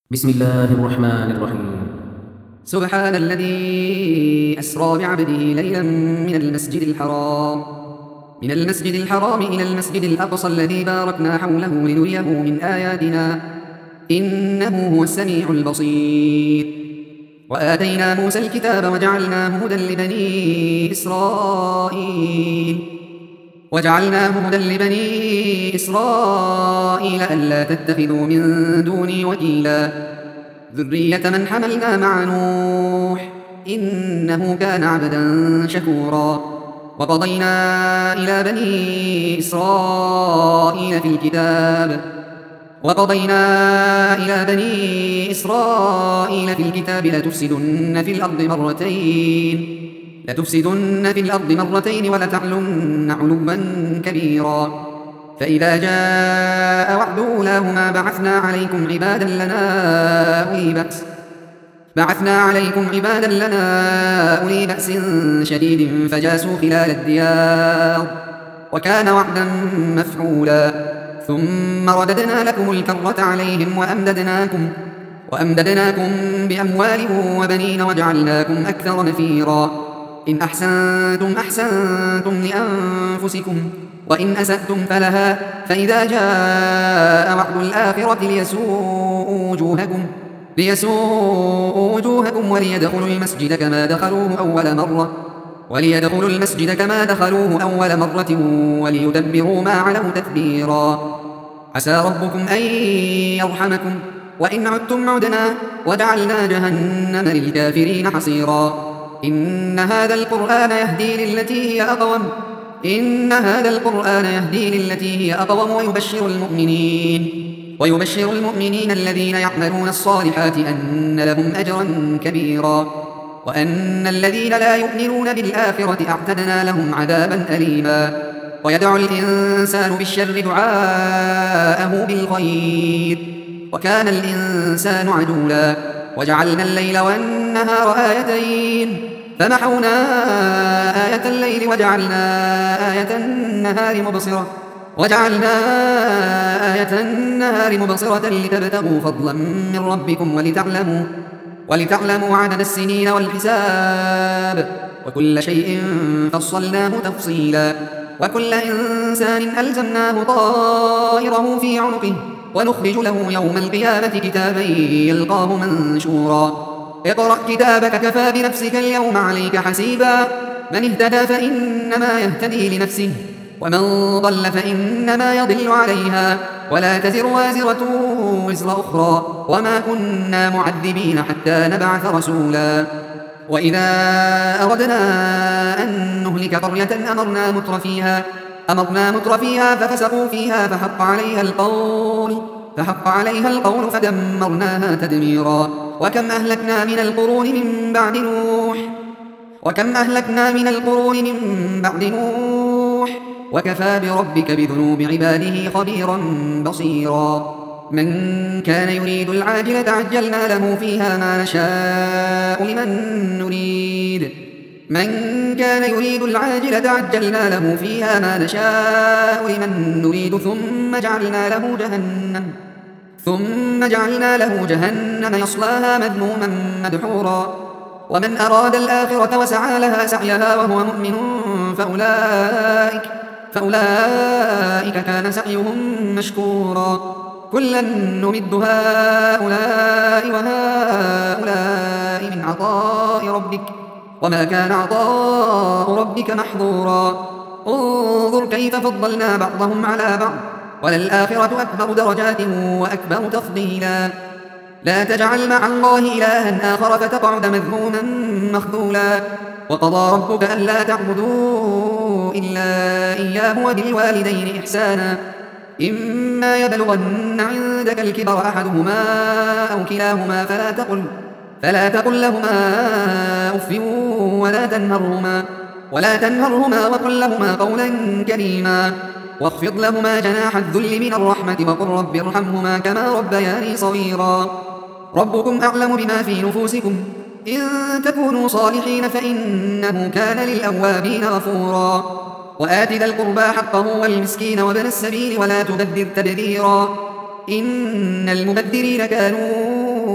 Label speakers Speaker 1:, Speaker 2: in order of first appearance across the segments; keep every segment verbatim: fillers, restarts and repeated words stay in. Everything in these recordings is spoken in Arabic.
Speaker 1: بسم الله الرحمن الرحيم.
Speaker 2: سبحان الذي أسرى بعبده ليلا من المسجد الحرام من المسجد الحرام إلى المسجد الأقصى الذي باركنا حوله لنريه من آياتنا إنه هو السميع البصير. وآتينا موسى الكتاب وجعلناه هدى لبني إسرائيل وجعلناه هدى لبني إسرائيل ألا تتخذوا من دوني وكيلا ذرية من حملنا مع نوح إنه كان عبدا شكورا. وقضينا إلى بني إسرائيل في الكتاب وقضينا إلى بني إسرائيل في الكتاب لتفسدن في الأرض مرتين لتفسدن في الأرض مرتين ولتعلن علوا كبيرا. فإذا جاء وعد أولاهما بعثنا عليكم عبادا لنا أولي بأس بعثنا عليكم عبادا لنا أولي بأس شديد فجاسوا خلال الديار وكان وعدا مفعولا. ثم رددنا لكم الكرة عليهم وأمددناكم وأمددناكم بأموال وبنين وجعلناكم أكثر نفيرا. إن أحسنتم أحسنتم لأنفسكم وإن أسأتم فلها. فإذا جاء وعد الآخرة ليسوءوا وجوهكم ليسوءوا وجوهكم وليدخلوا المسجد كما دخلوه أول مرة وليدخلوا المسجد كما دخلوه أول مرة وليدبروا ما علوا تدبيرا. عسى ربكم أن يرحمكم وإن عدتم عدنا وجعلنا جهنم للكافرين حصيرا. إن هذا القرآن يهدي للتي هي أقوم إن هذا القرآن يهدي للتي هي أقوم ويبشر المؤمنين ويبشر المؤمنين الذين يعملون الصالحات أن لهم أجرا كبيرا وأن الذين لا يؤمنون بالآخرة أعتدنا لهم عذابا أليما. ويدعو الإنسان بالشر دعاءه بالخير وكان الإنسان عجولا. وجعلنا الليل والنهار آيتين فمحونا آية الليل وجعلنا آية النهار مبصرة وجعلنا آية النهار مبصرة لتبتغوا فضلا من ربكم ولتعلموا ولتعلموا عدد السنين والحساب وكل شيء فصلناه تفصيلا. وكل إنسان ألزمناه طائره في عنقه ونخرج له يوم القيامة كتابا يلقاه منشورا. اقرأ كتابك كفى بنفسك اليوم عليك حسيبا. من اهتدى فإنما يهتدي لنفسه ومن ضل فإنما يضل عليها ولا تزر وازرة وزر أخرى وما كنا معذبين حتى نبعث رسولا. وإذا أردنا أن نهلك قرية أمرنا متر فيها أمرنا متر فيها ففسقوا فيها فحق عليها القول فحق عليها القول فدمرناها تدميرا. وكم أهلكنا من القرون من بعد نوح وكم أهلكنا من القرون من بعد نوح وكفى بربك بذنوب عباده خبيرا بصيرا. من كان يريد العاجلة عجلنا له فيها ما نشاء لمن نريد من كان يريد العاجلة عجلنا له فيها ما نشاء لمن نريد ثم جعلنا له جهنم ثم جعلنا له جهنم يصلاها مذموما مدحورا. ومن أراد الآخرة وسعى لها سعيها وهو مؤمن فأولئك فأولئك كان سعيهم مشكورا. كلا نمد هؤلاء وهؤلاء من عطاء ربك وما كان عطاء ربك محظورا. انظر كيف فضلنا بعضهم على بعض وللآخرة أكبر درجات وأكبر تفضيلا. لا تجعل مع الله إلها آخر فتقعد مذموما مخذولا. وقضى ربك ألا تعبدوا إلا إياه وبالوالدين إحسانا إما يبلغن عندك الكبر أحدهما أو كلاهما فلا تقل فلا تقل لهما أف ولا تنهرهما ولا تنهرهما وقل لهما قولا كريما واخفض لهما جناح الذل من الرحمة وقل رب ارحمهما كما ربياني صغيرا. ربكم أعلم بما في نفوسكم إن تكونوا صالحين فإنه كان للأوابين غفورا. وآت ذا القربى حقه والمسكين وابن السبيل ولا تبذر تبذيرا إن المبذرين كانوا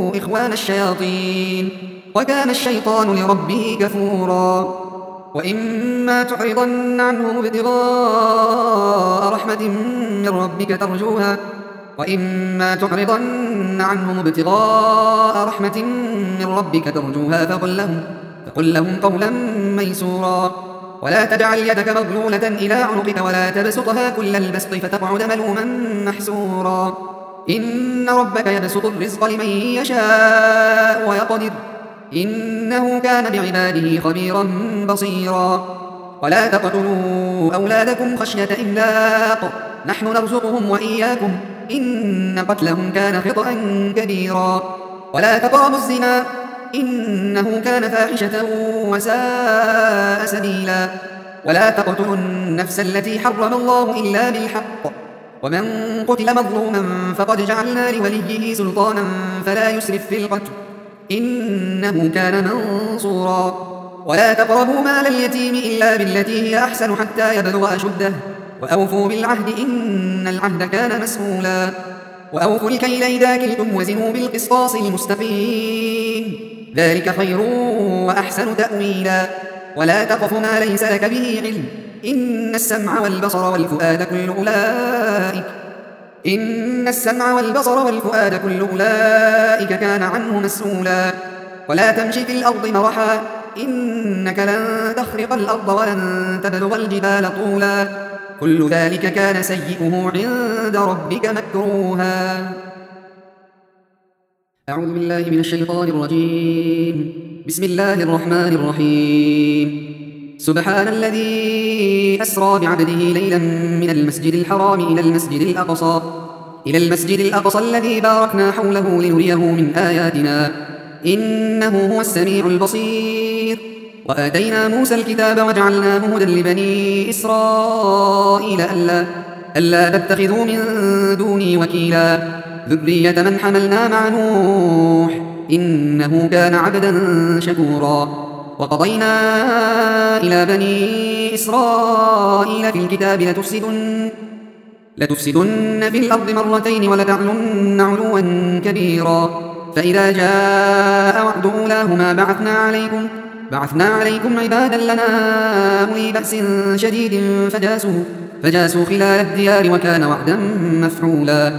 Speaker 2: إخوان الشياطين وكان الشيطان لربه كفورا وإما تعرضن عنهم ابتغاء رحمة من ربك ترجوها وإما تعرضن عنهم ابتغاء رحمة من ربك ترجوها فقل لهم, فقل لهم قولا ميسورا ولا تجعل يدك مغلولة إلى عنقك ولا تبسطها كل البسط فتقعد ملوما محسورا إن ربك يبسط الرزق لمن يشاء ويقدر إنه كان بعباده خبيرا بصيرا ولا تقتلوا أولادكم خشية إملاق نحن نرزقهم وإياكم إن قتلهم كان خطأ كبيرا ولا تقربوا الزنا إنه كان فاحشة وساء سبيلا ولا تقتلوا النفس التي حرم الله إلا بالحق ومن قتل مظلوما فقد جعلنا لوليه سلطانا فلا يسرف في القتل إنه كان منصورا ولا تقربوا مال اليتيم إلا بالتي هي أحسن حتى يبلغ أشده وأوفوا بالعهد إن العهد كان مسؤولا وأوفوا الكيل إذا كلتم وزنوا بالقسطاس المستقيم ذلك خير وأحسن تأويلا ولا تقف ما ليس لك به علم إن السمع والبصر والفؤاد كل أولئك إن السمع والبصر والفؤاد كل أولئك كان عنه مسؤولا ولا تمشي في الأرض مرحا إنك لن تخرق الأرض ولن تبلغ الجبال طولا كل ذلك كان سيئه عند ربك مكروها أعوذ بالله من الشيطان الرجيم بسم الله الرحمن الرحيم سبحان الذي أسرى بعبده ليلا من المسجد الحرام إلى المسجد الأقصى إلى المسجد الأقصى الذي باركنا حوله لنريه من آياتنا إنه هو السميع البصير وآتينا موسى الكتاب وجعلناه هدى لبني إسرائيل ألا, ألا تتخذوا من دوني وكيلا ذرية من حملنا مع نوح إنه كان عبدا شكورا وقضينا إلى بني إسرائيل في الكتاب لتفسدن, لتفسدن في الأرض مرتين ولتعلن علوا كبيرا فإذا جاء وعد أولاهما بعثنا عليكم, بعثنا عليكم عبادا لنا أولي بأس شديد فجاسوا, فجاسوا خلال الديار وكان وعدا مفعولا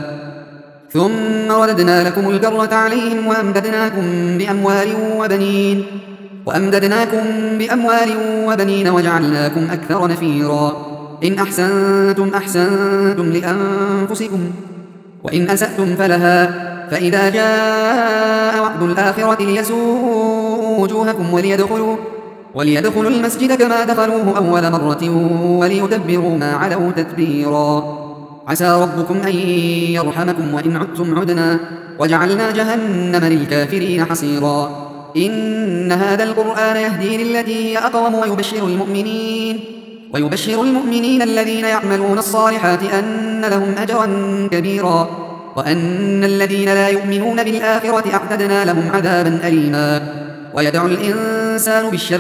Speaker 2: ثم رددنا لكم الكرة عليهم وأمددناكم بأموال وبنين وأمددناكم بأموال وبنين وجعلناكم أكثر نفيرا إن أحسنتم أحسنتم لأنفسكم وإن أسأتم فلها فإذا جاء وعد الآخرة ليسوءوا وجوهكم وليدخلوا, وليدخلوا المسجد كما دخلوه أول مرة وليتبروا ما علوا تتبيرا عسى ربكم أن يرحمكم وإن عدتم عدنا وجعلنا جهنم للكافرين حصيرا إن هذا القرآن يهدي للتي هي أقوم ويبشر المؤمنين ويبشر المؤمنين الذين يعملون الصالحات أن لهم أجرا كبيرا وأن الذين لا يؤمنون بالآخرة أعتدنا لهم عذابا أليما ويدعو الإنسان بالشر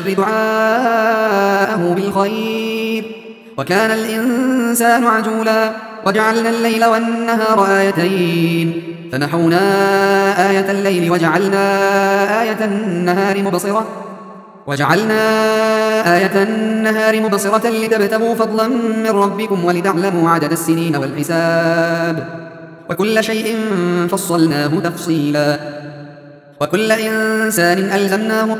Speaker 2: دعاءه بالخير وكان الإنسان عجولا وجعلنا الليل والنهار آيتين فمحونا آية الليل وجعلنا آية النهار مبصرة وجعلنا آية النهار مبصرة لتبتغوا فضلا من ربكم ولتعلموا عدد السنين والحساب وكل شيء فصلناه تفصيلا وكل إنسان ألزمناه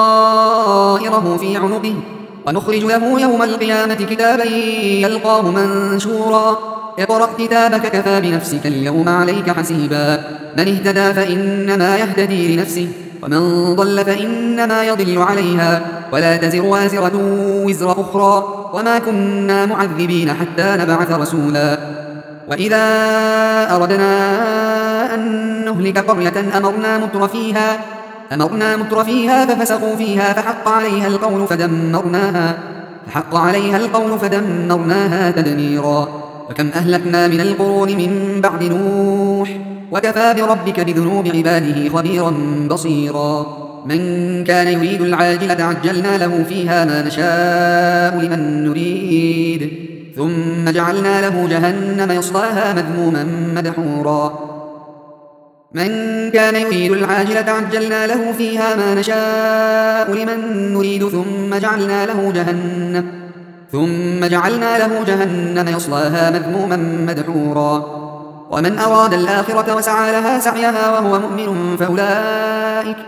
Speaker 2: طائره في عنقه ونخرج له يوم القيامة كتابا يلقاه منشورا اقرأ كتابك كفى بنفسك اليوم عليك حسيبا من اهتدى فإنما يهتدي لنفسه ومن ضل فإنما يضل عليها ولا تزر وازرة وزر أخرى وما كنا معذبين حتى نبعث رسولا وإذا أردنا أن نهلك قرية أمرنا متر فيها أمرنا متر فيها ففسقوا فيها فحق عليها القول فدمرناها فحق عليها القول فدمرناها تدميرا وكم أهلكنا من القرون من بعد نوح وكفى بربك بذنوب عباده خبيرا بصيرا من كان يريد العاجلة عجلنا له فيها ما نشاء لمن نريد ثم جعلنا له جهنم يصلاها مذموما مدحورا من كان يريد العاجلة عجلنا له فيها ما نشاء لمن نريد ثم جعلنا له جهنم ثم جعلنا له جهنم يصلاها مذموما مدحورا ومن أراد الآخرة وسعى لها سعيها وهو مؤمن فأولئك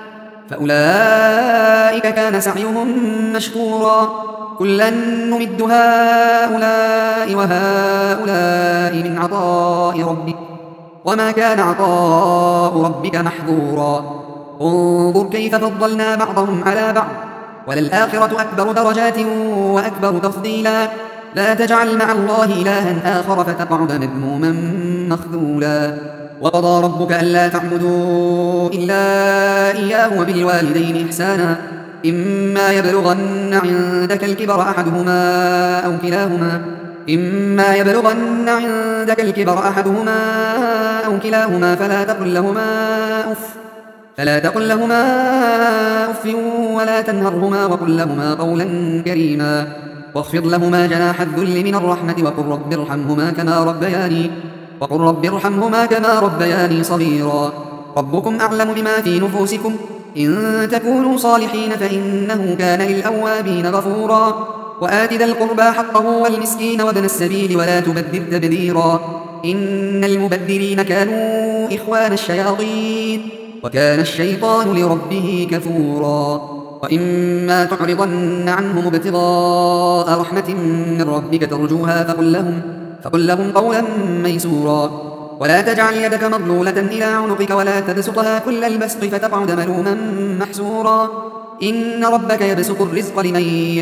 Speaker 2: فأولئك كان سعيهم مشكورا كلا نمد هؤلاء وهؤلاء من عطاء ربك وما كان عطاء ربك محظورا انظر كيف فضلنا بعضهم على بعض وللآخرة أكبر درجات وأكبر تفضيلا لا تجعل مع الله إلها آخر فتقعد مذموما مخذولا وقضى ربك ألا تعبدوا إلا إياه وبالوالدين إحسانا إما يبلغن عندك الكبر أحدهما أو كلاهما إما يبلغن عندك الكبر أحدهما أو كلاهما فلا تقل لهما أف فلا تقل لهما أف ولا تنهرهما وقل لهما قولا كريما واخفض لهما جناح الذل من الرحمة وقل رب ارحمهما كما ربياني وقل رب ارحمهما كما ربياني صغيرا ربكم أعلم بما في نفوسكم إن تكونوا صالحين فإنه كان للأوابين غفورا وآت ذا القربى حقه والمسكين وابن السبيل ولا تبذر تبذيرا إن المبذرين كانوا إخوان الشياطين وكان الشيطان لربه كفورا وإما تعرضن عنهم ابتغاء رحمة من ربك ترجوها فقل لهم, فقل لهم قولا ميسورا ولا تجعل يدك مغلولة إلى عنقك ولا تبسطها كل البسط فتقعد ملوما محسورا إن ربك يبسط الرزق لمن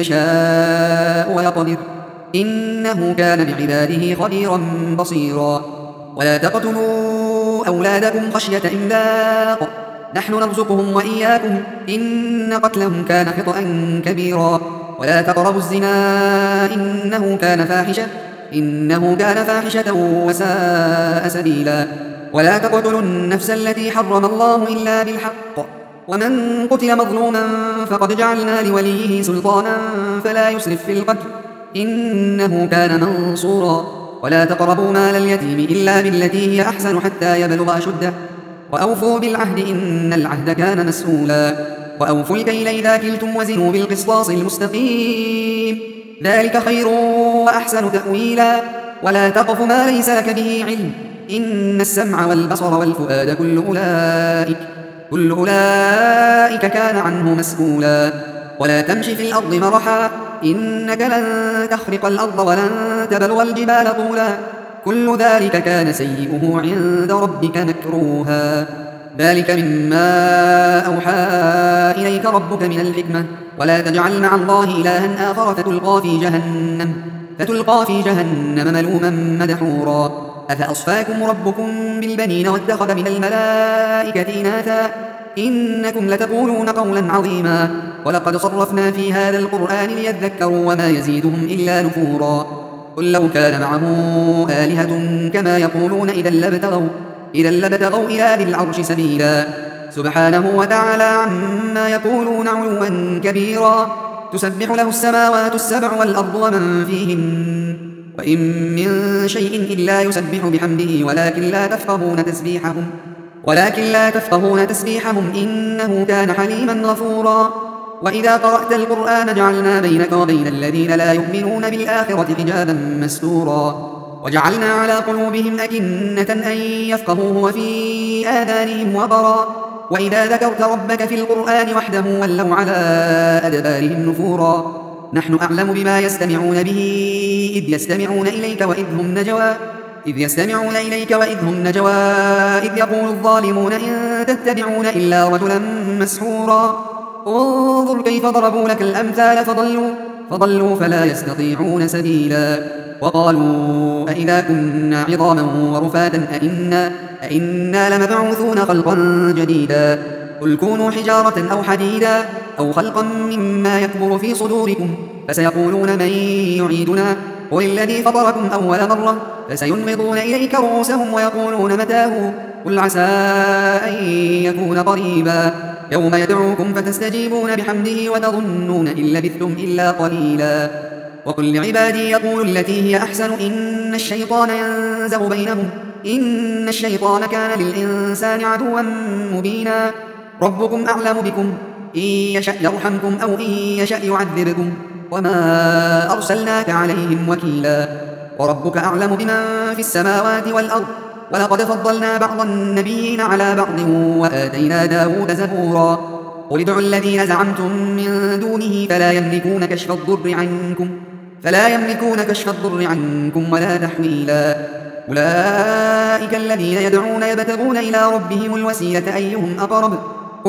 Speaker 2: يشاء ويقدر إنه كان بعباده خبيرا بصيرا ولا تقتلوا أولادكم خشية إملاق نحن نرزقهم وإياكم إن قتلهم كان خطأ كبيرا ولا تقربوا الزنا إنه كان فاحشة إنه كان فاحشة وساء سبيلا ولا تقتلوا النفس التي حرم الله إلا بالحق ومن قتل مظلوما فقد جعلنا لوليه سلطانا فلا يسرف في القتل إنه كان منصورا ولا تقربوا مال اليتيم إلا بالتي هي أحسن حتى يبلغ أشده وأوفوا بالعهد إن العهد كان مسؤولا وأوفوا الكيل إذا كلتم وزنوا بالقسطاس المستقيم ذلك خير وأحسن تأويلا ولا تقف ما ليس لك به علم إن السمع والبصر والفؤاد كل أولئك كل أولئك كان عنه مسؤولا ولا تمشي في الأرض مرحا إنك لن تخرق الأرض ولن تبلغ الجبال طولا كل ذلك كان سيئه عند ربك مكروها ذلك مما أوحى إليك ربك من الحكمة ولا تجعل مع الله إلها آخر فتلقى في جهنم فتلقى في جهنم ملوما مدحورا أفأصفاكم ربكم بالبنين واتخذ من الملائكة إناثا إنكم لتقولون قولا عظيما ولقد صرفنا في هذا القرآن ليذكروا وما يزيدهم إلا نفورا قل لو كان معه آلهة كما يقولون إذا لابتغوا إذا لابتغوا إلى ذي العرش سبيلا سبحانه وتعالى عما يقولون علوا كبيرا تسبح له السماوات السبع والأرض ومن فيهن وإن من شيء إلا يسبح بحمده ولكن لا تفقهون تسبيحهم ولكن لا تفقهون تسبيحهم إنه كان حليما غفورا وإذا قرأت القرآن جعلنا بينك وبين الذين لا يؤمنون بالآخرة حجابا مستورا وجعلنا على قلوبهم أكنة أن يفقهوه وفي آذانهم وقرا وإذا ذكرت ربك في القرآن وحده ولوا على أدبارهم نفورا نحن أعلم بما يستمعون به إذ يستمعون إليك وإذ هم نجوى إذ يستمعون إليك وإذ هم نجوى إذ يقول الظالمون إن تتبعون إلا رجلا مسحورا انظر كيف ضربوا لك الأمثال فضلوا, فضلوا فلا يستطيعون سبيلا وقالوا أئذا كنا عظاما ورفاتا أئنا, أئنا لمبعوثون خلقا جديدا قل كونوا حجارة أو حديدا أو خلقا مما يكبر في صدوركم فسيقولون من يعيدنا قل الذي فطركم أول مرة فسينغضون إليك رؤوسهم ويقولون متاه قل عسى أن يكون قريبا يوم يدعوكم فتستجيبون بحمده وتظنون إن لبثتم إلا قليلا وقل لعبادي يقولوا التي هي أحسن إن الشيطان ينزغ بينهم إن الشيطان كان للإنسان عدوا مبينا ربكم أعلم بكم إن يشأ يرحمكم أو إن يشأ يعذبكم وما أرسلناك عليهم وكيلا وربك أعلم بمن في السماوات والأرض ولقد فضلنا بعض النبيين على بعض وآتينا داود زبورا قل ادعوا الذين زعمتم من دونه فلا يملكون كشف الضر عنكم فلا يملكون كشف الضر عنكم ولا تحويلا أولئك الذين يدعون يبتغون إلى ربهم الوسيلة أيهم أقرب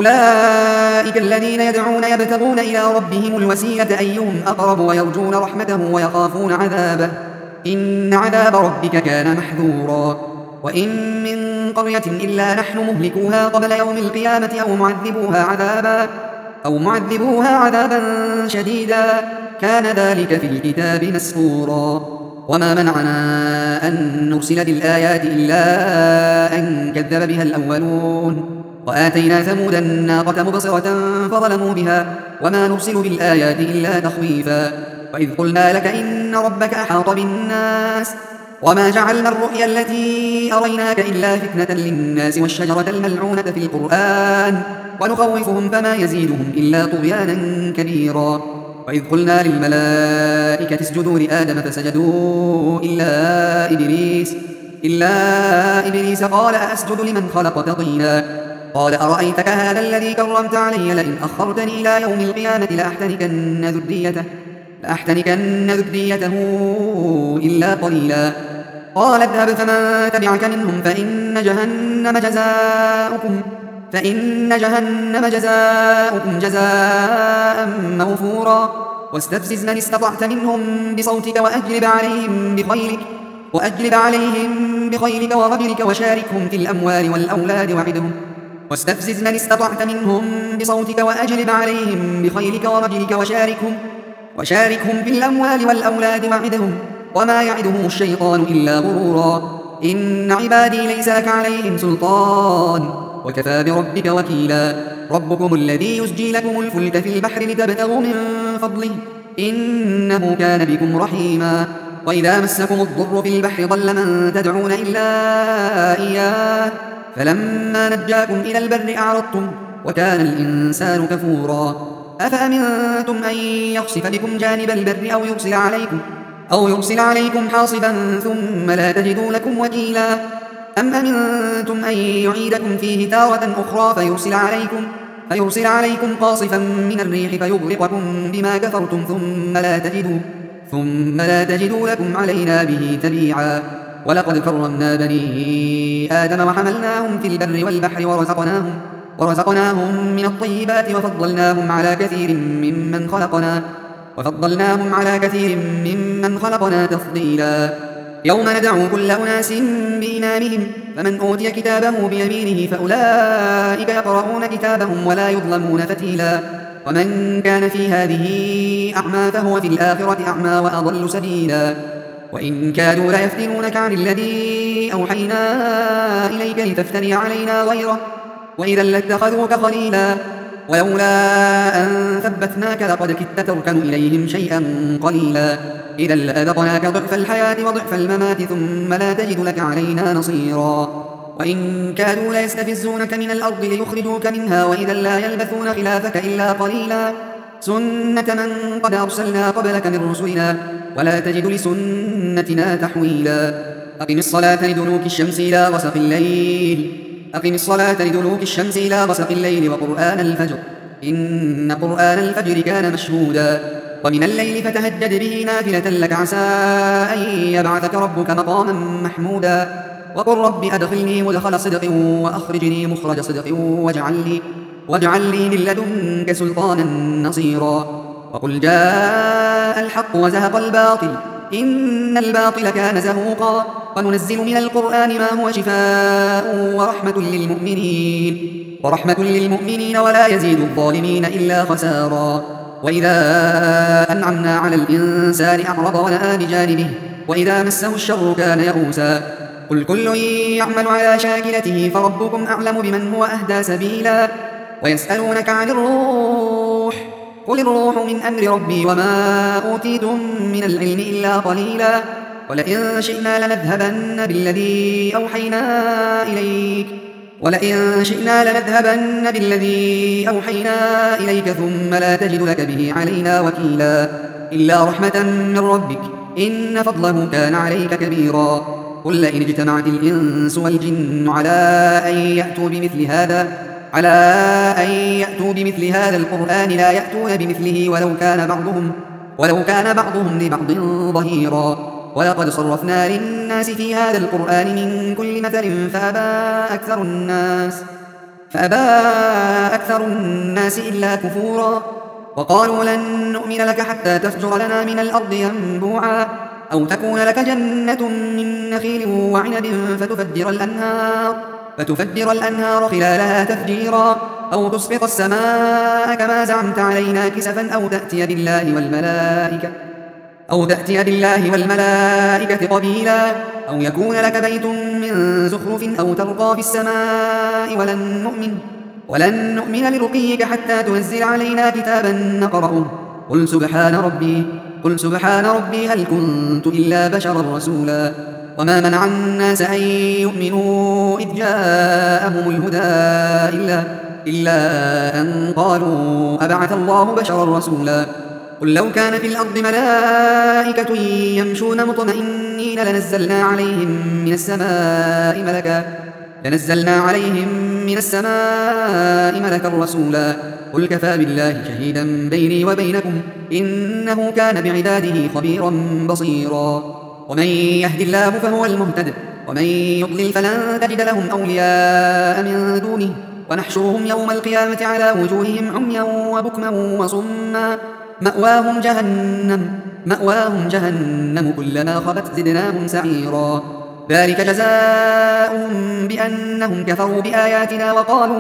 Speaker 2: أولئك الذين يدعون يبتغون إلى ربهم الوسيلة أيهم أقرب ويرجون رحمته ويخافون عذابه إن عذاب ربك كان محذورا وإن من قرية إلا نحن مهلكوها قبل يوم القيامة أو معذبوها عذابا أو معذبوها عذابا شديدا كان ذلك في الكتاب مسطورا وما منعنا أن نرسل بالآيات إلا أن كذب بها الأولون وآتينا ثمود الناقة مبصرة فظلموا بها وما نرسل بالآيات إلا تخويفا وإذ قلنا لك إن ربك أحاط بالناس وما جعلنا الرؤيا التي أريناك إلا فتنة للناس والشجرة الملعونة في القرآن ونخوفهم فما يزيدهم إلا طغيانا كبيرا وإذ قلنا للملائكة اسجدوا لآدم فسجدوا إلا إبليس إلا إبليس قال أسجد لمن خلقت طينا قال أرأيتك هذا الذي كرمت علي لئن أخرتني إلى يوم القيامة لأحتنكن ذريته لأحتنكن ذريته إلا قليلا قال اذهب فمن تبعك منهم فإن جهنم جزاؤكم فإن جهنم جزاؤكم جزاء موفورا واستفزز من استطعت منهم بصوتك وأجلب عليهم بخيلك وأجلب عليهم بخيلك ورجلك وشاركهم في الأموال والأولاد وعدهم واستفزز من استطعت منهم بصوتك وأجلب عليهم بخيلك ورجلك وشاركهم وشاركهم في الأموال والأولاد وعدهم وما يعدهم الشيطان إلا غرورا إن عبادي ليس لك عليهم سلطان وكفى بربك وكيلا ربكم الذي يسجي لكم الفلك في البحر لتبتغوا من فضله إنه كان بكم رحيما وإذا مسكم الضر في البحر ضل من تدعون إلا إياه فلما نجاكم إلى البر أعرضتم وكان الإنسان كفورا أفأمنتم أن يخسف بكم جانب البر أو يرسل عليكم أو يرسل عليكم حاصبا ثم لا تجدوا لكم وكيلا أم أمنتم أن يعيدكم فيه تارة أخرى فيرسل عليكم فيرسل عليكم قاصفا من الريح فيغرقكم بما كفرتم ثم لا تجدوا ثم لا تجدوا لكم علينا به تبيعا ولقد كرمنا بني آدم وحملناهم في البر والبحر ورزقناهم ورزقناهم من الطيبات وفضلناهم على كثير ممن خلقنا وفضلناهم على كثير ممن خلقنا تفضيلا يوم ندعو كل أناس بإمامهم فمن أوتي كتابه بيمينه فأولئك يقرؤون كتابهم ولا يظلمون فتيلا ومن كان في هذه أعمى فهو في الآخرة أعمى وأضل سبيلا وإن كادوا ليفتنونك عن الذي أوحينا إليك لتفتري علينا غيره وإذا لاتخذوك خليلا ولولا أن ثبتناك لقد كدت تركن إليهم شيئا قليلا إذا لأذقناك ضعف الحياة وضعف الممات ثم لا تجد لك علينا نصيرا وإن كادوا ليستفزونك من الأرض ليخرجوك منها وإذا لا يلبثون خلافك إلا قليلا سنة من قد أرسلنا قبلك من رسلنا ولا تجد لسنتنا تحويلا أقم الصلاة لدلوك الشمس إلى غسق الليل أقم الصلاة لدلوك الشمس إلى غسق الليل وقرآن الفجر إن قرآن الفجر كان مشهودا ومن الليل فتهجد به نافلة لك عسى أن يبعثك ربك مقاما محمودا وقل رب أدخلني مدخل صدق وأخرجني مخرج صدق واجعل لي, واجعل لي من لدنك سلطانا نصيرا وقل جاء الحق وزهق الباطل إن الباطل كان زهوقا وننزل من القرآن ما هو شفاء ورحمة للمؤمنين ورحمة للمؤمنين ولا يزيد الظالمين إلا خسارا وإذا أنعمنا على الإنسان أعرض ونأى بجانبه وإذا مسه الشر كان يئوسا قل كل يعمل على شاكلته فربكم أعلم بمن هو أهدى سبيلا ويسألونك عن الروح قل الروح من أمر ربي وما أوتيتم من العلم إلا قليلا ولئن شئنا لنذهبن بالذي أوحينا إليك ولئن شئنا لنذهبن بالذي أوحينا إليك ثم لا تجد لك به علينا وكيلا إلا رحمة من ربك إن فضله كان عليك كبيرا قل لئن اجتمعت الإنس والجن على أن يأتوا بمثل هذا على أن يأتوا بمثل هذا القرآن لا يأتون بمثله ولو كان بعضهم ولو كان بعضهم لبعض ظهيرا ولقد صرفنا للناس في هذا القرآن من كل مثل فأبى أكثر الناس فأبى أكثر الناس إلا كفورا وقالوا لن نؤمن لك حتى تفجر لنا من الأرض ينبوعا أو تكون لك جنة من نخيل وعنب فتفجر الأنهار فتفجر الأنهار خلالها تفجيرا أو تسقط السماء كما زعمت علينا كسفا أو تأتي بالله والملائكة أو تأتي بالله والملائكة قبيلا أو يكون لك بيت من زخرف أو ترقى في السماء ولن نؤمن ولن نؤمن لرقيك حتى تنزل علينا كتابا نقرأه قل سبحان ربي قل سبحان ربي هل كنت إلا بشرا رسولا وما منع الناس أن يؤمنوا إذ جاءهم الهدى إلا, إلا أن قالوا أبعث الله بشرا رسولا قل لو كان في الأرض ملائكة يمشون مطمئنين لنزلنا عليهم من السماء ملكا لنزلنا عليهم من السماء ملكا رسولا قل كفى بالله شهيدا بيني وبينكم إنه كان بعباده خبيرا بصيرا ومن يهد الله فهو المهتد ومن يضلل فلن تجد لهم أولياء من دونه ونحشرهم يوم القيامة على وجوههم عميا وبكما وصما مأواهم جهنم مأواهم جهنم كلما خبت زدناهم سعيرا ذلك جزاؤهم بأنهم كفروا بآياتنا وقالوا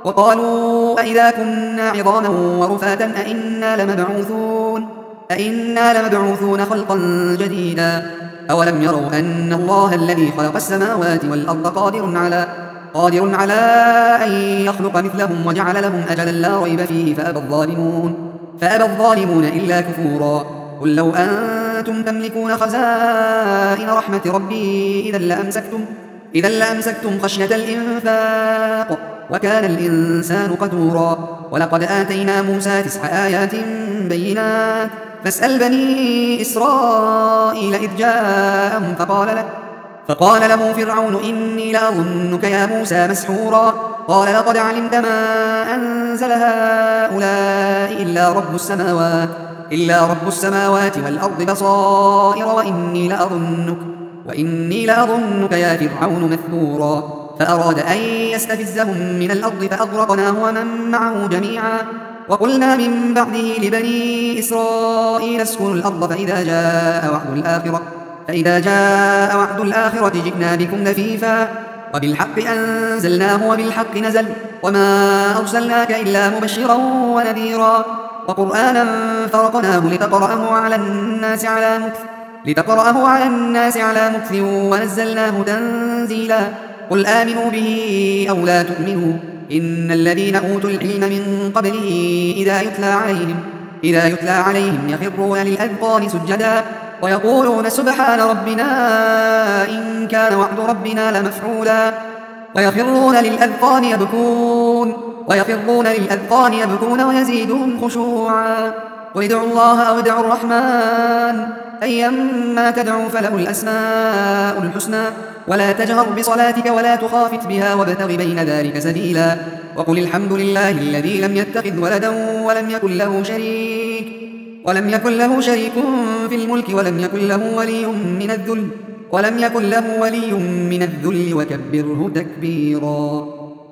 Speaker 2: وقالوا أئذا كنا عظاما ورفاتا أئنا لمبعوثون أئنا لمبعوثون خلقا جديدا أولم يروا أن الله الذي خلق السماوات والأرض قادر على قادر على أن يخلق مثلهم وجعل لهم أجلا لا ريب فيه فأبى الظالمون فأبى الظالمون إلا كفورا قل لو أنتم تملكون خزائن رحمة ربي إذا لأمسكتم إذا لأمسكتم خشية الإنفاق وكان الإنسان قتورا ولقد آتينا موسى تسع آيات بينات فاسأل بني إسرائيل إذ جاءهم فقال له فقال له فرعون إني لأظنك يا موسى مسحورا قال لقد علمت ما أنزل هؤلاء إلا رب السماوات إلا رب السماوات والأرض بصائر وإني لأظنك وإني لأظنك يا فرعون مثبورا فأراد أن يستفزهم من الأرض فأغرقناه ومن معه جميعا وقلنا من بعده لبني إسرائيل اسكنوا الأرض فإذا جاء وعد الآخرة فإذا جاء وعد الآخرة جئنا بكم لفيفا وبالحق أنزلناه وبالحق نزل وما أرسلناك إلا مبشرا ونذيرا وقرآنا فرقناه لتقرأه على الناس على مكث لتقرأه على الناس على مكث ونزلناه تنزيلا قل آمنوا به أو لا تؤمنوا إن الذين أوتوا العلم من قبله إذا يتلى عليهم إذا يتلى عليهم يخرون للأذقان سجدا ويقولون سبحان ربنا إن كان وعد ربنا لمفعولا ويخرون للأذقان يبكون ويخرون للأذقان يبكون ويزيدهم خشوعا قل ادعوا الله أو ادعوا الرحمن أيما تدعوا فله الأسماء الحسنى ولا تجهر بصلاتك ولا تخافت بها وابتغ بين ذلك سبيلا وقل الحمد لله الذي لم يتخذ ولدا ولم يكن له شريك ولم يكن له شريك في الملك ولم يكن له ولي من الذل ولم يكن له ولي من الذل وكبره تكبيرا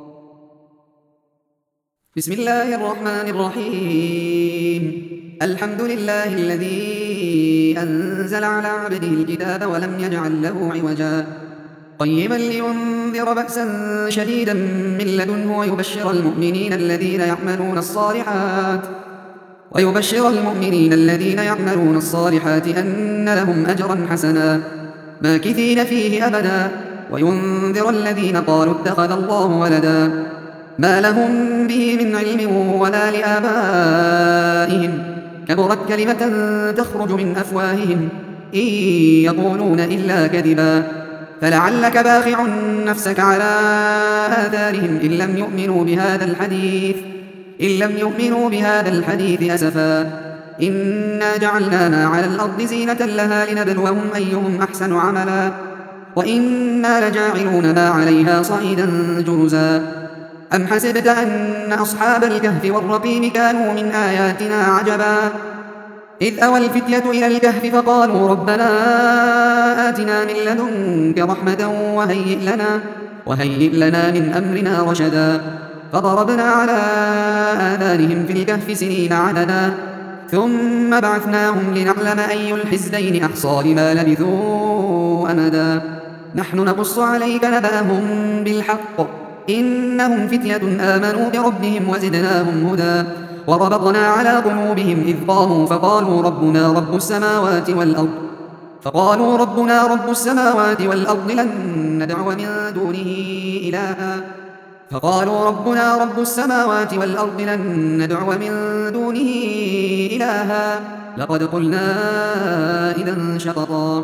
Speaker 2: بسم الله الرحمن الرحيم الحمد لله الذي أنزل على عبده الكتاب ولم يجعل له عوجا قيما لينذر بأسا شديدا من لدنه ويبشر المؤمنين الذين يعملون الصالحات ويبشر المؤمنين الذين يعملون الصالحات أن لهم أجرا حسنا ماكثين فيه أبدا وينذر الذين قالوا اتخذ الله ولدا ما لهم به من علم ولا لآبائهم كبرت كلمة تخرج من أفواههم إن يقولون إلا كذبا فلعلك باخع نفسك على آثارهم إن لم يؤمنوا بهذا الحديث إن لم يؤمنوا بهذا الحديث أسفا إنا جعلناها على الأرض زينة لها لنبلوهم أيهم أحسن عملا وإنا لجاعلون ما عليها صعيدا جرزا أم حسبت أن أصحاب الكهف والرقيم كانوا من آياتنا عجبا إذ أوى الفتية إلى الكهف فقالوا ربنا آتنا من لدنك رحمة وهيئ لنا, وهيئ لنا من أمرنا رشدا فضربنا على آذانهم في الكهف سنين عددا ثم بعثناهم لنعلم أي الحزبين أحصى لما لبثوا أمدا نحن نقص عليك نبأهم بالحق إنهم فتية آمنوا بربهم وزدناهم هدى وربطنا على قلوبهم إذ قاموا فقالوا ربنا رب السماوات والأرض فقالوا ربنا رب السماوات والأرض لن ندعو من دونه إلها فقالوا ربنا رب السماوات والأرض لن ندعو من دونه إلها لقد قلنا إذا شططا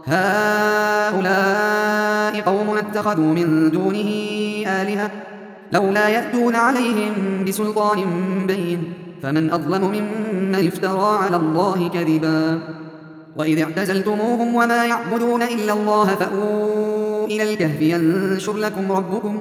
Speaker 2: هؤلاء قوم اتخذوا من دونه آلهة لولا يأتون عليهم بسلطان بين فمن أظلم ممن افترى على الله كذبا وإذ اعتزلتموهم وما يعبدون إلا الله فأووا إلى الكهف ينشر لكم ربكم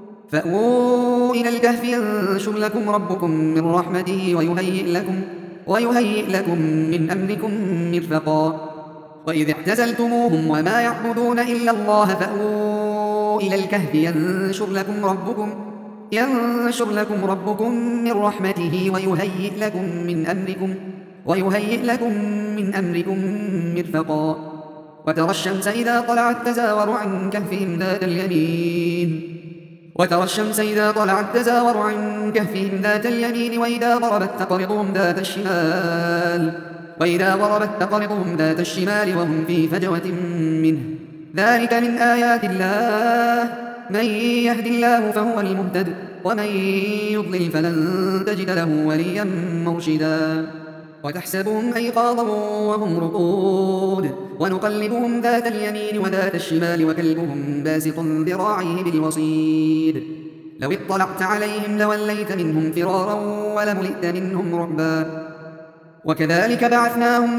Speaker 2: فأووا إلى الكهف ينشر لكم ربكم من رحمته ويهيئ لكم ويهيئ لكم من أمركم مرفقا وإذ اعتزلتموهم وما يعبدون إلا الله فأووا إلى الكهف ينشر لكم ربكم ينشر لكم ربكم من رحمته ويهيئ لكم من أمركم ويهيئ لكم من أمركم مرفقا وترى الشمس إذا طلعت تزاور عن كهفهم ذات اليمين وترى الشمس إذا طلعت تزاور عن كهفهم ذات اليمين وإذا غربت تقرضهم ذات الشمال وإذا غربت تقرضهم ذات الشمال وهم في فجوة منه ذلك من آيات الله من يهد الله فهو المهتد ومن يضلل فلن تجد له وليا مرشدا وتحسبهم أيقاظا وهم رقود ونقلبهم ذات اليمين وذات الشمال وكلبهم باسط ذراعيه بالوصيد لو اطلعت عليهم لوليت منهم فرارا ولملئت منهم رعبا وكذلك بعثناهم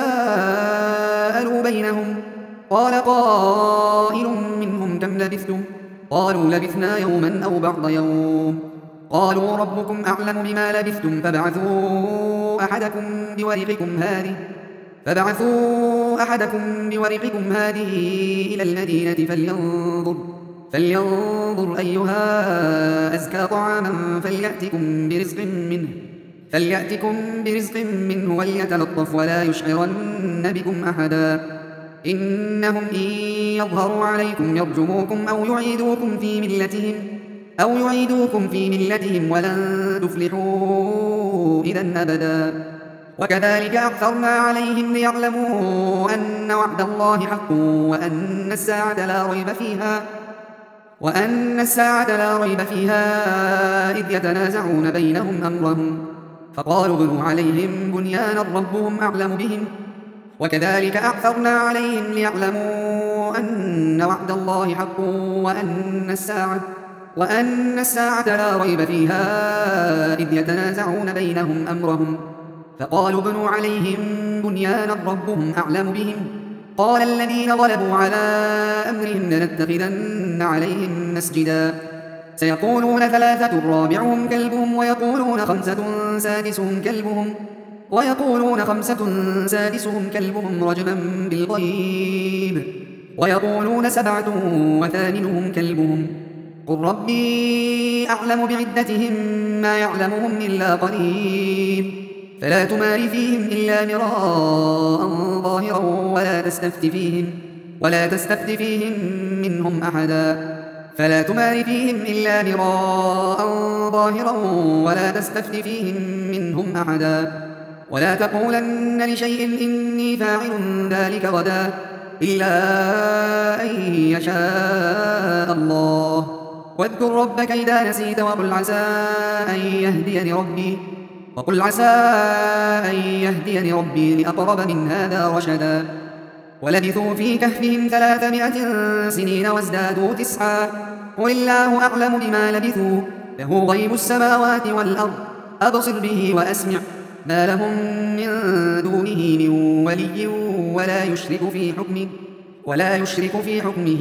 Speaker 2: ليتساءلوا بينهم قال قائل منهم كم لبثتم قالوا لبثنا يوما أو بعض يوم قالوا ربكم أعلم بما لبثتم فبعثوا أحدكم بورقكم هذه فبعثوا أحدكم بورقكم هذه إلى المدينة فلينظر فلينظر أيها أزكى طعاما فليأتكم برزق منه فليأتكم برزق منه وليتلطف ولا يشعرن بكم أحدا إنهم إن يظهروا عليكم يرجموكم أو يعيدوكم في ملتهم أو يعيدوكم في ملتهم ولن تفلحوا إذا أبدا وكذلك أعثرنا عليهم ليعلموا أن وعد الله حق وأن الساعة لا ريب فيها وأن الساعة لا ريب فيها إذ يتنازعون بينهم أمرهم فقالوا ابنوا عليهم بنيانا ربهم أعلم بهم وكذلك أعثرنا عليهم ليعلموا أن وعد الله حق وأن الساعة وأن الساعة لا ريب فيها إذ يتنازعون بينهم أمرهم فقالوا ابنوا عليهم بنيانا ربهم أعلم بهم قال الذين غلبوا على أمرهم لنتخذن عليهم مسجدا سيقولون ثلاثة رابعهم كلبهم ويقولون خمسة سادسهم كلبهم ويقولون خمسة سادسهم كلبهم رجما بالغيب ويقولون سبعة وثامنهم كلبهم قل ربي أعلم بعدتهم ما يعلمهم إلا قليل فلا تمار فيهم إلا مراء ظاهرا ولا تستفت فيهم ولا تستفت فيهم منهم أحدا فلا تمار فيهم إلا مراء ظاهرا ولا تستفت فيهم منهم أحدا ولا تقولن لشيء إني فاعل ذلك غدا إلا أن يشاء الله واذكر ربك إذا نسيت وقل عسى أن يهديني ربي وقل عسى أن يهديني ربي لأقرب من هذا رشدا ولبثوا في كهفهم ثلاثمائة سنين وازدادوا تسعا قل الله أعلم بما لبثوا له غيب السماوات والأرض أبصر به وأسمع ما لهم من دونه من ولي ولا يشرك في حكمه ولا يشرك في حكمه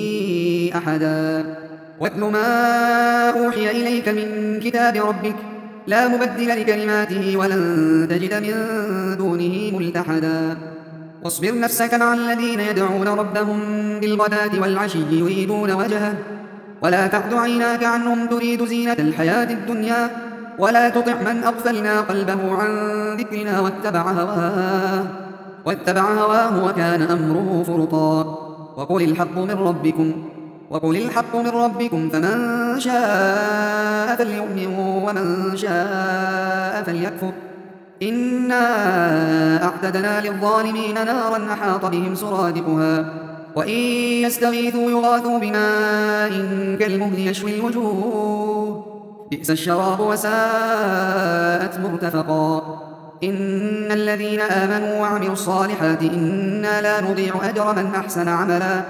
Speaker 2: أحدا واتل ما أوحي إليك من كتاب ربك لا مبدل لكلماته ولن تجد من دونه ملتحدا واصبر نفسك مع الذين يدعون ربهم بالغداة والعشي يريدون وجهه ولا تعد عيناك عنهم تريد زينة الحياة الدنيا ولا تطع من أغفلنا قلبه عن ذكرنا واتبع هواه واتبع هواه وكان أمره فرطا وقل الحق من ربكم وقل الحق من ربكم فمن شاء فليؤمن ومن شاء فليكفر إنا أعتدنا للظالمين نارا أحاط بهم سرادقها وإن يستغيثوا يغاثوا بماء كالمهل يشوي الوجوه بئس الشراب وساءت مرتفقا إن الذين آمنوا وعملوا الصالحات إنا لا نضيع أجر من أحسن عملا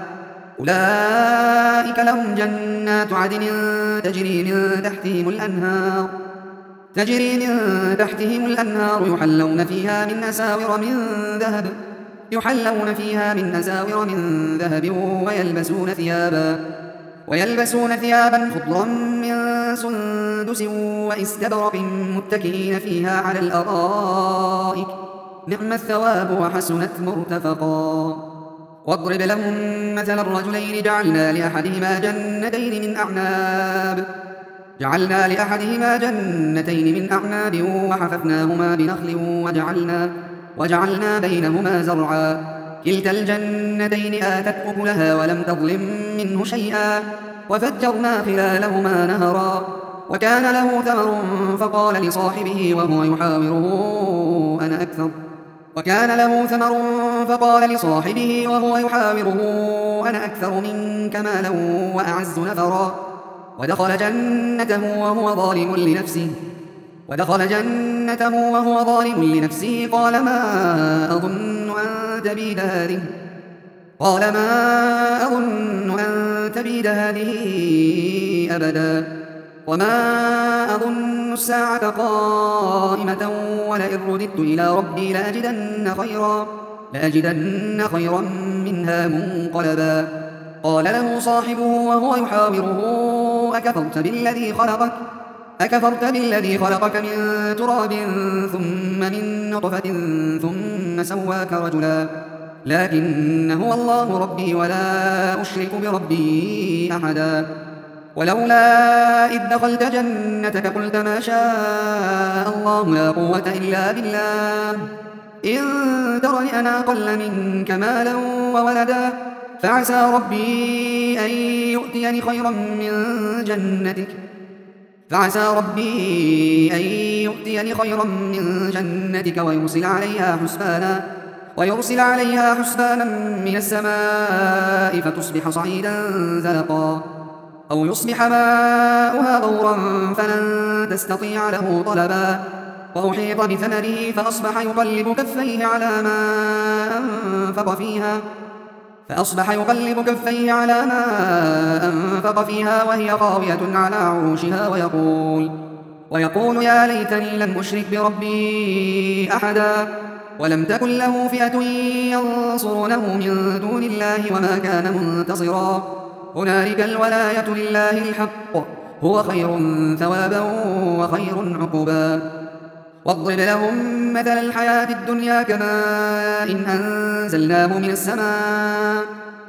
Speaker 2: أولئك لهم جنات عدن تجري من تحتهم الأنهار تجري من تحتهم الأنهار يحلون فيها من أساور من ذهب يحلون فيها من أساور من ذهب ويلبسون ثيابا ويلبسون ثيابا خضرا من سندس واستبرق متكئين فيها على الأرائك نعم الثواب وحسنت مرتفقا واضرب لهم مثل الرجلين جعلنا لأحدهما جنتين من أعناب جعلنا لأحدهما جنتين من أعناب وحففناهما بنخل وجعلنا, وجعلنا بينهما زرعا كلتا الجنتين آتت أكلها ولم تظلم منه شيئا وفجرنا خلالهما نهرا وكان له ثمر فقال لصاحبه وهو يحاوره أنا أكثر وكان له ثمر فقال لصاحبه وهو يحاوره أنا أكثر منك مالا وأعز نفرا ودخل جنته وهو ظالم لنفسه ودخل جنته وهو ظالم لنفسه قال ما أظن أن تبيد هذه قال ما أظن أن تبيد هذه أبدا وما أظن الساعة قائمة ولئن رددت إلى ربي لأجدن خيرا لأجدن خيرا منها منقلبا قال له صاحبه وهو يحاوره أكفرت بالذي خلقك أكفرت بالذي خلقك من تراب ثم من نطفة ثم سواك رجلا لكن هو الله ربي ولا أشرك بربي أحدا ولولا إذ دخلت جنتك قلت ما شاء الله لا قوة إلا بالله إن ترني أنا أقل منك مالا وولدا فعسى ربي أن يؤتيني خيرا من جنتك فعسى ربي أن يؤتيني خيرا من جنتك ويرسل عليها حسبانا ويرسل عليها حسبانا من السماء فتصبح صعيدا زلقا أو يصبح ماؤها غورا فلن تستطيع له طلبا وأحيط بثمره فأصبح يقلب كفيه على ما أنفق فيها فأصبح يقلب كفيه على ما أنفق فيها وهي خاوية على عروشها ويقول ويقول يا ليتني لم أشرك بربي أحدا ولم تكن له فئة ينصرونه من دون الله وما كان منتصرا هنالك الولاية لله الحق هو خير ثوابا وخير عقبا واضرب لهم مثل الحياة الدنيا كماء إن أنزلناه من السماء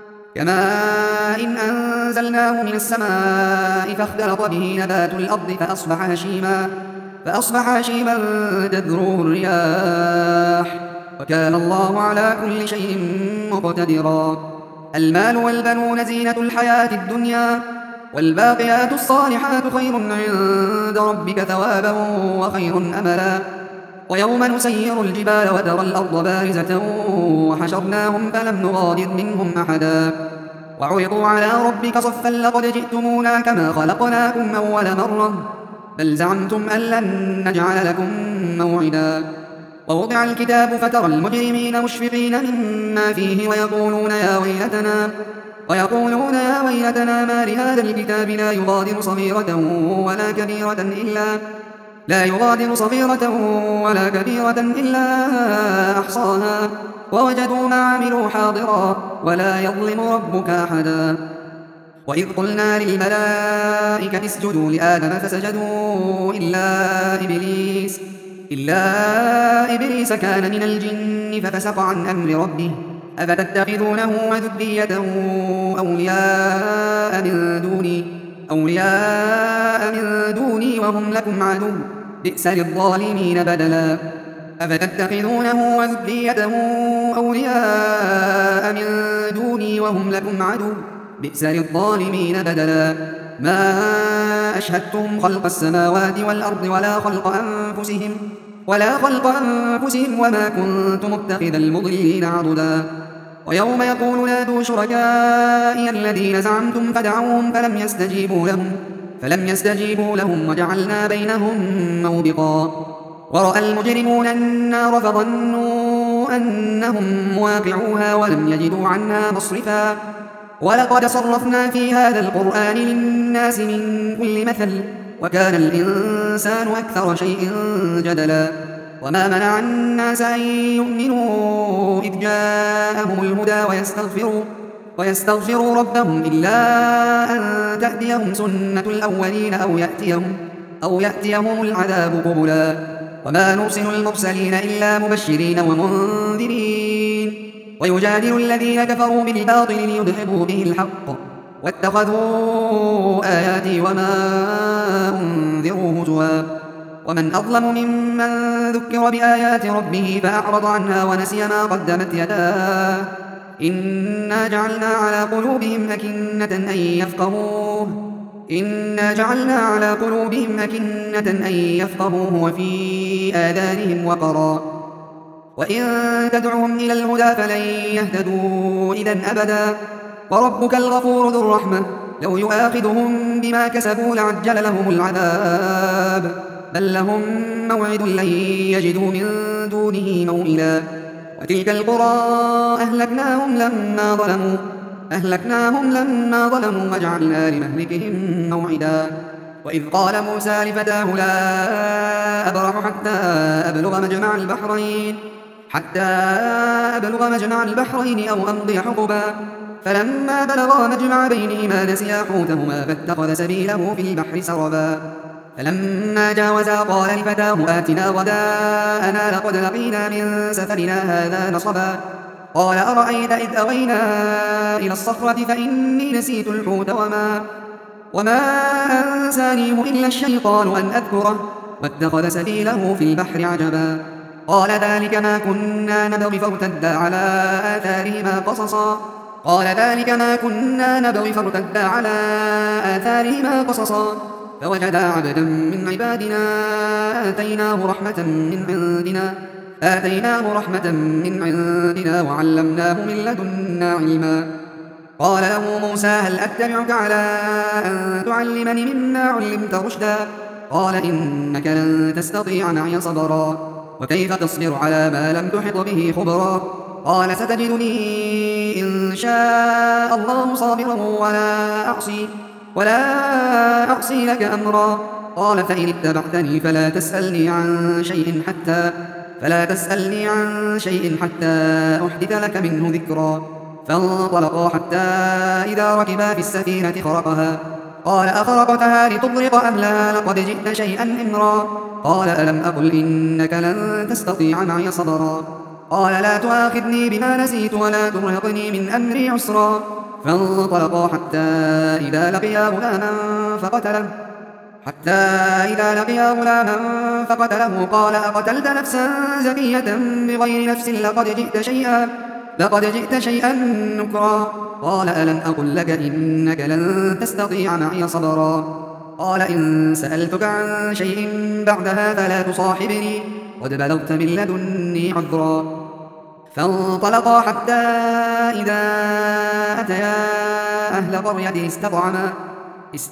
Speaker 2: كماء إن أنزلناه من السماء فاختلط به نبات الأرض فأصبح هشيما فأصبح هشيما تذروه الرياح وكان الله على كل شيء مقتدرا المال والبنون زينة الحياة الدنيا والباقيات الصالحات خير عند ربك ثوابا وخير أملا ويوم نسير الجبال وترى الأرض بارزة وحشرناهم فلم نغادر منهم أحدا وعرضوا على ربك صفا لقد جئتمونا كما خلقناكم أول مرة بل زعمتم أن لن نجعل لكم موعدا ووضع الكتاب فترى المجرمين مشفقين مما فيه ويقولون يا ويلتنا ويقولون يا ويلتنا ما لهذا الكتاب لا يغادر صغيرة ولا كبيرة إلا لا يغادر صغيرة ولا كبيرة إلا أحصاها ووجدوا ما عملوا حاضرا ولا يظلم ربك أحدا. وإذ قلنا للملائكة اسجدوا لآدم فسجدوا إلا إبليس إلا إبليس كان من الجن ففسق عن أمر ربه أفتتخذونه وذريته أولياء من دوني أولياء من دوني وهم لكم عدو بئس للظالمين بدلا. أفتتخذونه وذريته أولياء من دوني وهم لكم عدو بئس للظالمين بدلا. ما أشهدتهم خلق السماوات والأرض ولا خلق أنفسهم ولا خلق أنفسهم وما كنت متخذ المضلين عضدا. ويوم يقول نادوا شركائي الذين زعمتم فدعوهم فلم يستجيبوا لهم فلم يستجيبوا لهم وجعلنا بينهم موبقا. ورأى المجرمون النار فظنوا أنهم مواقعوها ولم يجدوا عنها مصرفا. ولقد صرفنا في هذا القرآن للناس من كل مثل وكان الإنسان أكثر شيء جدلا. وما منع الناس أن يؤمنوا إذ جاءهم الهدى ويستغفروا, ويستغفروا ربهم إلا أن تأتيهم سنة الأولين أو يأتيهم, أو يأتيهم العذاب قبلا. وما نرسل المرسلين إلا مبشرين ومنذرين ويجادل الذين كفروا بالباطل ليدحضوا به الحق واتخذوا آياتي وما أنذروا هزوا. ومن أظلم ممن ذكر بآيات ربه فأعرض عنها ونسي ما قدمت يداه إنا جعلنا على قلوبهم أكنة أن يفقهوه إنا جعلنا على قلوبهم أكنة أن يفقهوه وفي آذانهم وقرا وإن تدعوهم إلى الهدى فلن يهتدوا إذن أبدا. وربك الغفور ذو الرحمة لو يؤاخذهم بما كسبوا لعجل لهم العذاب بل لهم موعد لن يجدوا من دونه موئلا. وتلك القرى أهلكناهم لما ظلموا أهلكناهم لما ظلموا وجعلنا لمهلكهم موعدا. وإذ قال موسى لفتاه لا أبرح حتى أبلغ مجمع البحرين حتى أبلغ مجمع البحرين أو أمضي حقبا فلما بلغا مجمع بينهما نسيا حوتهما فاتخذ سبيله في البحر سربا. فلما جاوزا قال لفتاه آتنا غداءنا لقد لقينا من سفرنا هذا نصبا. قال أرأيت إذ أوينا إلى الصخرة فإني نسيت الحوت وما, وما أنسانيه إلا الشيطان أن أذكره واتخذ سبيله في البحر عجبا. قال ذلك ما كنا نبغي فارتدا على آثارهما قصصا قال ذلك ما كنا نبغي فارتدا على آثارهما قصصا فوجدا عبدا من عبادنا آتيناه رحمة من عندنا آتيناه رحمة من عندنا وعلمناه من لدنا علما. قال له موسى هل أتبعك على أن تعلمني مما علمت رشدا قال إنك لن تستطيع معي صبرا وكيف تصبر على ما لم تحط به خبرا. قال ستجدني إن شاء الله صابرا ولا أعصي ولا أعصي لك أمرا. قال فإن اتبعتني فلا تسألني عن شيء حتى فلا تسألني عن شيء حتى أحدث لك منه ذكرا. فانطلقا حتى إذا ركبا في السفينة خرقها قال أخرقتها لتغرق أهلها لقد جئت شيئا إمرا. قال ألم أقل إنك لن تستطيع معي صبرا. قال لا تؤاخذني بما نسيت ولا ترهقني من أمري عسرا. فانطلقا حتى إذا لقيا غلاما فقتله حتى إذا لقيا غلاما فقتله قال أقتلت نفسا زكية بغير نفس لقد جئت شيئا لقد جئت شيئا نكرا. قال ألم أقل لك إنك لن تستطيع معي صبرا. قال إن سألتك عن شيء بعدها فلا تصاحبني قد بلغت من لدني عذرا. فانطلقا حتى إذا أتيا أهل قرية استطعما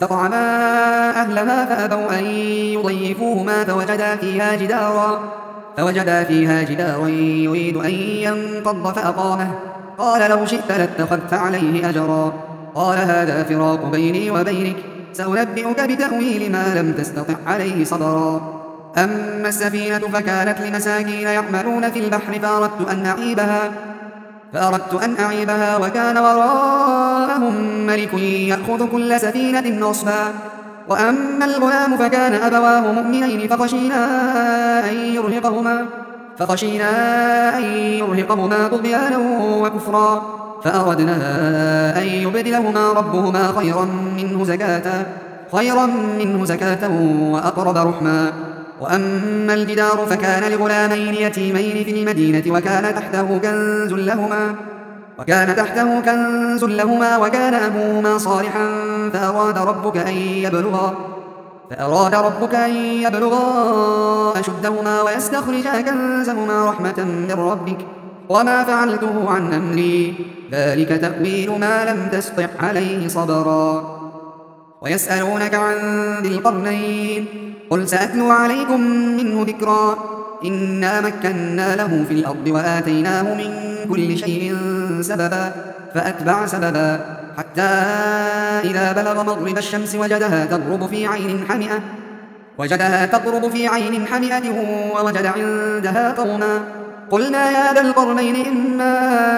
Speaker 2: استطعما أهلها فأبوا أن يضيفوهما فوجدا فيها جدارا فوجدا فيها جدارا يريد أن ينقض فأقامه. قال لو شئت لاتخذت عليه أجرا. قال هذا فراق بيني وبينك، سأنبئك بتأويل ما لم تستطع عليه صبرا. أما السفينة فكانت لمساكين يعملون في البحر فأردت أن أعيبها فأردت أن أعيبها وكان وراءهم ملك يأخذ كل سفينة غصبا. وأما الغلام فكان أبواه مؤمنين فخشينا أن يرهقهما فخشينا أن يرهقهما طغيانا وكفرا، فأردنا أن يبدلهما ربهما خيرا منه زكاة خيرا منه زكاة وأقرب رحما. وأما الجدار فكان لغلامين يتيمين في المدينة وكان تحته كنز لهما وكان تحته كنز لهما وكان أبوهما صالحا فأراد ربك أن يبلغا فأراد ربك أن يبلغا أشدهما ويستخرجا كنزهما رحمة من ربك وما فعلته عن أمري، ذلك تأويل ما لم تسطع عليه صبرا. ويسألونك عن ذي القرنين قل سأتلو عليكم منه ذكرا. إنا مكنا له في الأرض وآتيناه من كل شيء سببا فأتبع سببا حتى إذا بلغ مغرب الشمس وجدها تغرب في عين حمئة وجدها تغرب في عين حمئة ووجد عندها قوما. قلنا يا ذا القرنين إما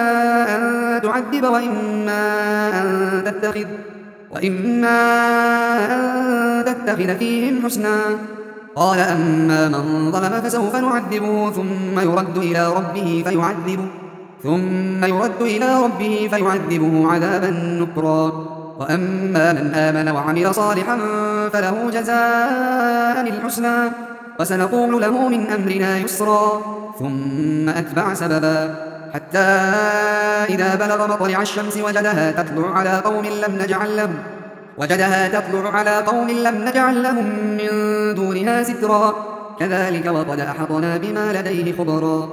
Speaker 2: أن تعذب وإما أن تتخذ وإما أن تتخذ فيهم حسنا. قال أما من ظلم فسوف نعذبه ثم يرد إلى ربه فيعذبه ثم يرد إلى ربه فيعذبه عذابا نكرا. وأما من آمن وعمل صالحا فله جزاء الحسنى وسنقول له من أمرنا يسرا. ثم أتبع سببا حتى إذا بلغ مطلع الشمس وجدها تطلع على قوم لم نجعل لهم وجدها تطلع على قوم لم نجعل لهم من دونها سترا. كذلك وقد أحطنا بما لديه خبرا.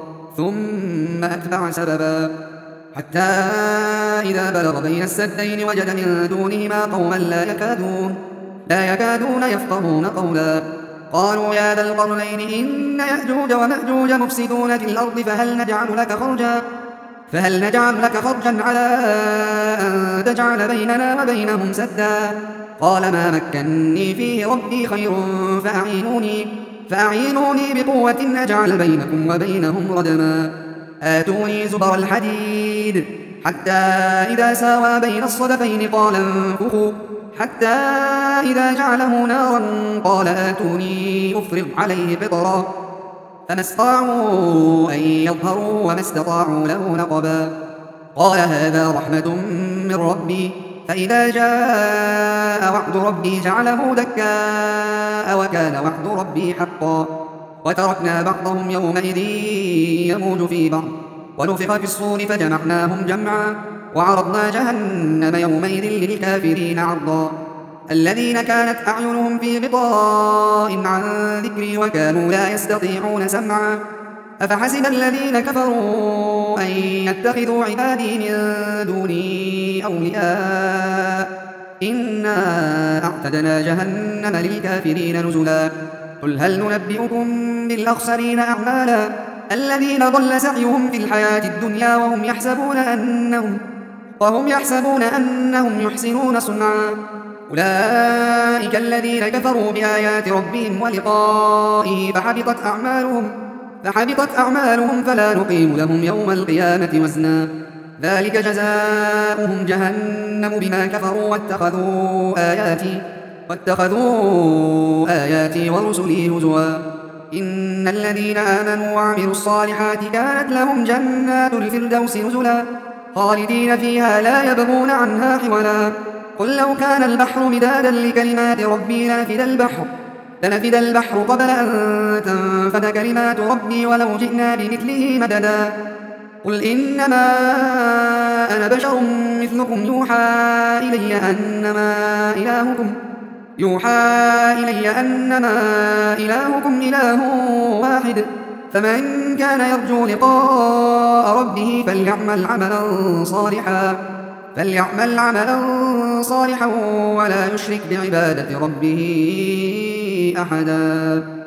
Speaker 2: ثم أتبع سببا حتى إذا بلغ بين السدين وجد من دونهما قوما لا يكادون لا يكادون يفقهون قولا. قالوا يا ذا القرنين إن يأجوج ومأجوج مفسدون في الأرض فهل نجعل لك خرجا فهل نجعل لك خرجا على أن تجعل بيننا وبينهم سدا. قال ما مكني فيه ربي خير فأعينوني فأعينوني بقوة أجعل بينكم وبينهم ردما. آتوني زبر الحديد حتى إذا ساوى بين الصدفين قال انفخوا حتى إذا جعله نارا قال آتوني أفرغ عليه قطرا. فما استطاعوا أن يظهروا وما استطاعوا له نقبا. قال هذا رحمة من ربي فإذا جاء وعد ربي جعله دكاء وكان وعد ربي حقا. وتركنا بعضهم يومئذ يموج في بعض ونفخ في الصور فجمعناهم جمعا وعرضنا جهنم يومئذ للكافرين عرضا. الذين كانت أعينهم في غطاء عن ذكري وكانوا لا يستطيعون سمعا. أفحسب الذين كفروا أن يتخذوا عبادي من دوني أولياء إنا أعتدنا جهنم للكافرين نزلا. قل هل ننبئكم بالأخسرين أعمالا الذين ضل سعيهم في الحياة الدنيا وهم يحسبون أنهم وهم يحسبون أنهم يحسنون صنعا. أولئك الذين كفروا بآيات ربهم ولقائه فحبطت أعمالهم فحبطت أعمالهم فلا نقيم لهم يوم القيامة وزنا. ذلك جزاؤهم جهنم بما كفروا واتخذوا آياتي واتخذوا آياتي ورسلي هزوا. إن الذين آمنوا وعملوا الصالحات كانت لهم جنات الفردوس نزلا خالدين فيها لا يبغون عنها حولا. قل لو كان البحر مدادا لكلمات ربي لنفد البحر لنفد البحر قبل أن تنفد كلمات ربي ولو جئنا بمثله مددا. قل إنما أنا بشر مثلكم يوحى إلي أنما إلهكم يوحى إلي أنما إلهكم إله واحد. فمن كان يرجو لقاء ربه فليعمل عملا صالحا فليعمل عملا صالحا ولا يشرك بعبادة ربه أحدا.